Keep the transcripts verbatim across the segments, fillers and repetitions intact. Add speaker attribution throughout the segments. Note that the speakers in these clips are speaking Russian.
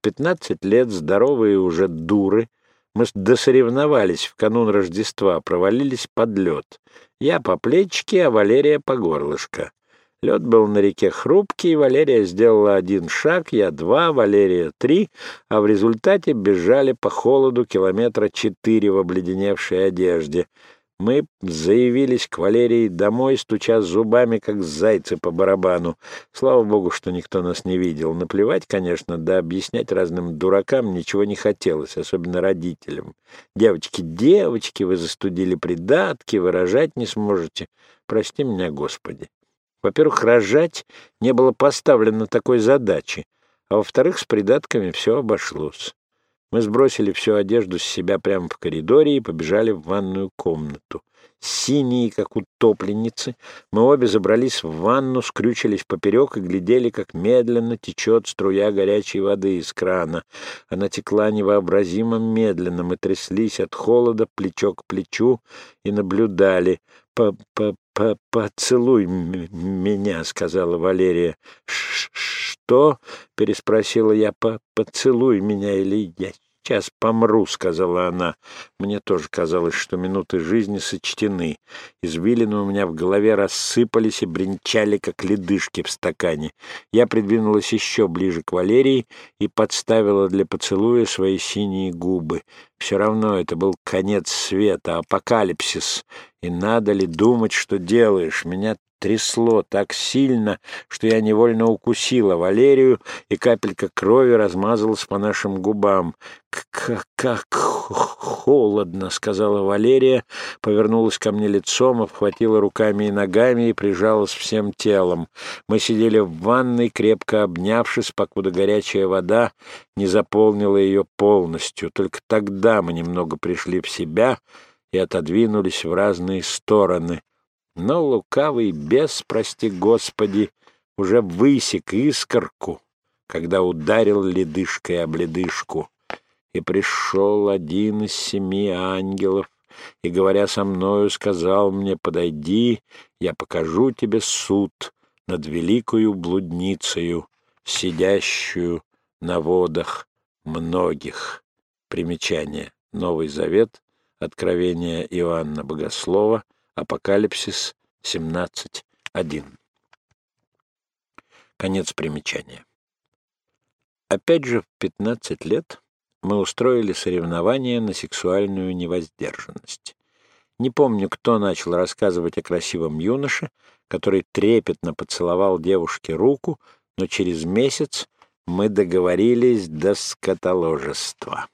Speaker 1: пятнадцать лет, здоровые уже дуры, мы досоревновались в канун Рождества, провалились под лед. Я по плечики, а Валерия по горлышко. Лед был на реке хрупкий, Валерия сделала один шаг, я два, Валерия три, а в результате бежали по холоду километра четыре в обледеневшей одежде. Мы заявились к Валерии домой, стуча зубами, как зайцы по барабану. Слава богу, что никто нас не видел. Наплевать, конечно, да объяснять разным дуракам ничего не хотелось, особенно родителям. Девочки, девочки, вы застудили придатки, вы рожать не сможете. Прости меня, Господи. Во-первых, рожать не было поставлено такой задачи, а во-вторых, с придатками все обошлось. Мы сбросили всю одежду с себя прямо в коридоре и побежали в ванную комнату. Синие, как утопленницы, мы обе забрались в ванну, скрючились поперек и глядели, как медленно течет струя горячей воды из крана. Она текла невообразимо медленно, мы тряслись от холода плечо к плечу и наблюдали. «По-по-по-поцелуй меня», — сказала Валерия. «Что?» — переспросила я. «Поцелуй меня, или я сейчас помру», — сказала она. Мне тоже казалось, что минуты жизни сочтены. Извилины у меня в голове рассыпались и бренчали, как ледышки в стакане. Я придвинулась еще ближе к Валерии и подставила для поцелуя свои синие губы. Все равно это был конец света, апокалипсис. И надо ли думать, что делаешь? Меня трясло так сильно, что я невольно укусила Валерию, и капелька крови размазалась по нашим губам. «Как холодно!» — сказала Валерия, повернулась ко мне лицом, обхватила руками и ногами и прижалась всем телом. Мы сидели в ванной, крепко обнявшись, покуда горячая вода не заполнила ее полностью. Только тогда мы немного пришли в себя и отодвинулись в разные стороны. Но лукавый бес, прости Господи, уже высек искорку, когда ударил ледышкой об ледышку. И пришел один из семи ангелов, и, говоря со мною, сказал мне: «Подойди, я покажу тебе суд над великою блудницею, сидящую на водах многих». Примечание. Новый Завет, Откровение Иоанна Богослова, Апокалипсис семнадцать один. Конец примечания. Опять же, в пятнадцать лет мы устроили соревнования на сексуальную невоздержанность. Не помню, кто начал рассказывать о красивом юноше, который трепетно поцеловал девушке руку, но через месяц мы договорились до скотоложества.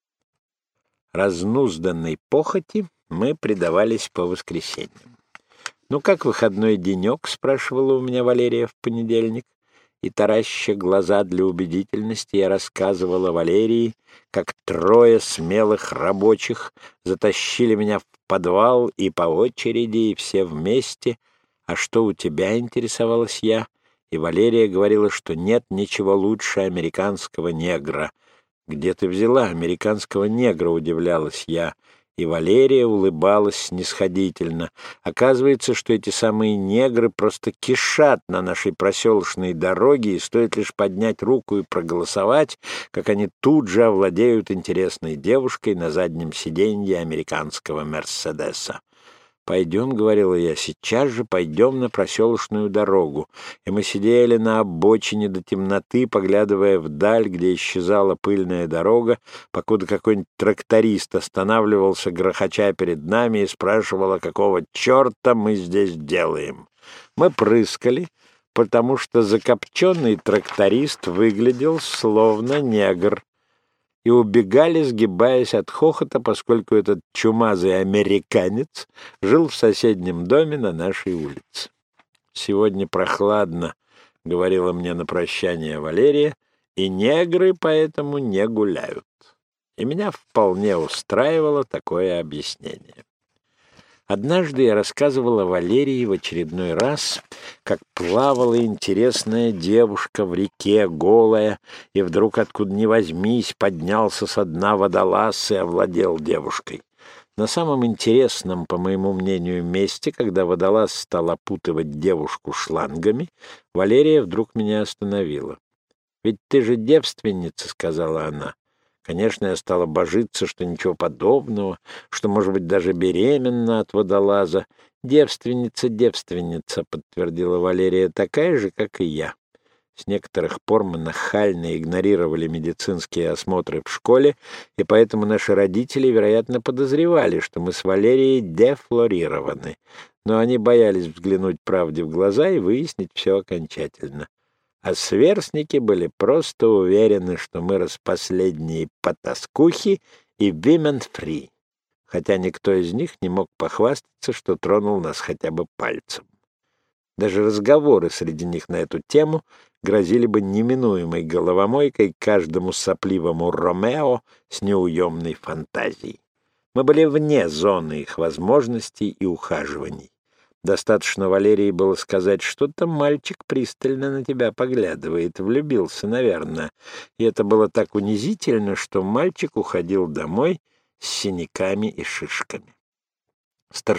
Speaker 1: Разнузданной похоти мы предавались по воскресеньям. «Ну как выходной денек?» — спрашивала у меня Валерия в понедельник. И, тараща глаза для убедительности, я рассказывала Валерии, как трое смелых рабочих затащили меня в подвал и по очереди, и все вместе. «А что у тебя?» — интересовалась я. И Валерия говорила, что нет ничего лучше американского негра. «Где ты взяла американского негра?» — удивлялась я. И Валерия улыбалась снисходительно. Оказывается, что эти самые негры просто кишат на нашей проселочной дороге, и стоит лишь поднять руку и проголосовать, как они тут же овладеют интересной девушкой на заднем сиденье американского «Мерседеса». «Пойдем», — говорила я, — «сейчас же пойдем на проселочную дорогу». И мы сидели на обочине до темноты, поглядывая вдаль, где исчезала пыльная дорога, покуда какой-нибудь тракторист останавливался, грохоча перед нами, и спрашивал, а какого черта мы здесь делаем. Мы прыскали, потому что закопченный тракторист выглядел словно негр, и убегали, сгибаясь от хохота, поскольку этот чумазый американец жил в соседнем доме на нашей улице. «Сегодня прохладно», — говорила мне на прощание Валерия, — «и негры поэтому не гуляют». И меня вполне устраивало такое объяснение. Однажды я рассказывала Валерии в очередной раз, как плавала интересная девушка в реке, голая, и вдруг, откуда ни возьмись, поднялся со дна водолаз и овладел девушкой. На самом интересном, по моему мнению, месте, когда водолаз стал опутывать девушку шлангами, Валерия вдруг меня остановила. «Ведь ты же девственница», — сказала она. Конечно, я стала божиться, что ничего подобного, что, может быть, даже беременна от водолаза. «Девственница, девственница», — подтвердила Валерия, — «такая же, как и я». С некоторых пор мы нахально игнорировали медицинские осмотры в школе, и поэтому наши родители, вероятно, подозревали, что мы с Валерией дефлорированы. Но они боялись взглянуть правде в глаза и выяснить все окончательно. А сверстники были просто уверены, что мы распоследние потаскухи и women-free, хотя никто из них не мог похвастаться, что тронул нас хотя бы пальцем. Даже разговоры среди них на эту тему грозили бы неминуемой головомойкой каждому сопливому Ромео с неуемной фантазией. Мы были вне зоны их возможностей и ухаживаний. Достаточно Валерии было сказать, что-то мальчик пристально на тебя поглядывает, влюбился, наверное. И это было так унизительно, что мальчик уходил домой с синяками и шишками.